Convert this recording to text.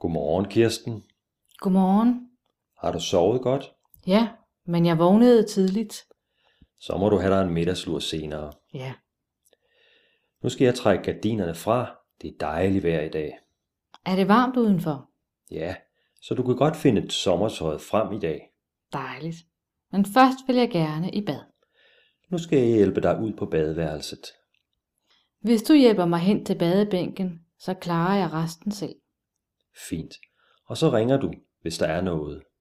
Godmorgen, Kirsten. Godmorgen. Har du sovet godt? Ja, men jeg vågnede tidligt. Så må du have dig en middagslur senere. Ja. Nu skal jeg trække gardinerne fra. Det er dejligt vejr i dag. Er det varmt udenfor? Ja, så du kan godt finde sommertøjet frem i dag. Dejligt. Men først vil jeg gerne i bad. Nu skal jeg hjælpe dig ud på badeværelset. Hvis du hjælper mig hen til badebænken, så klarer jeg resten selv. Fint. Og så ringer du, hvis der er noget.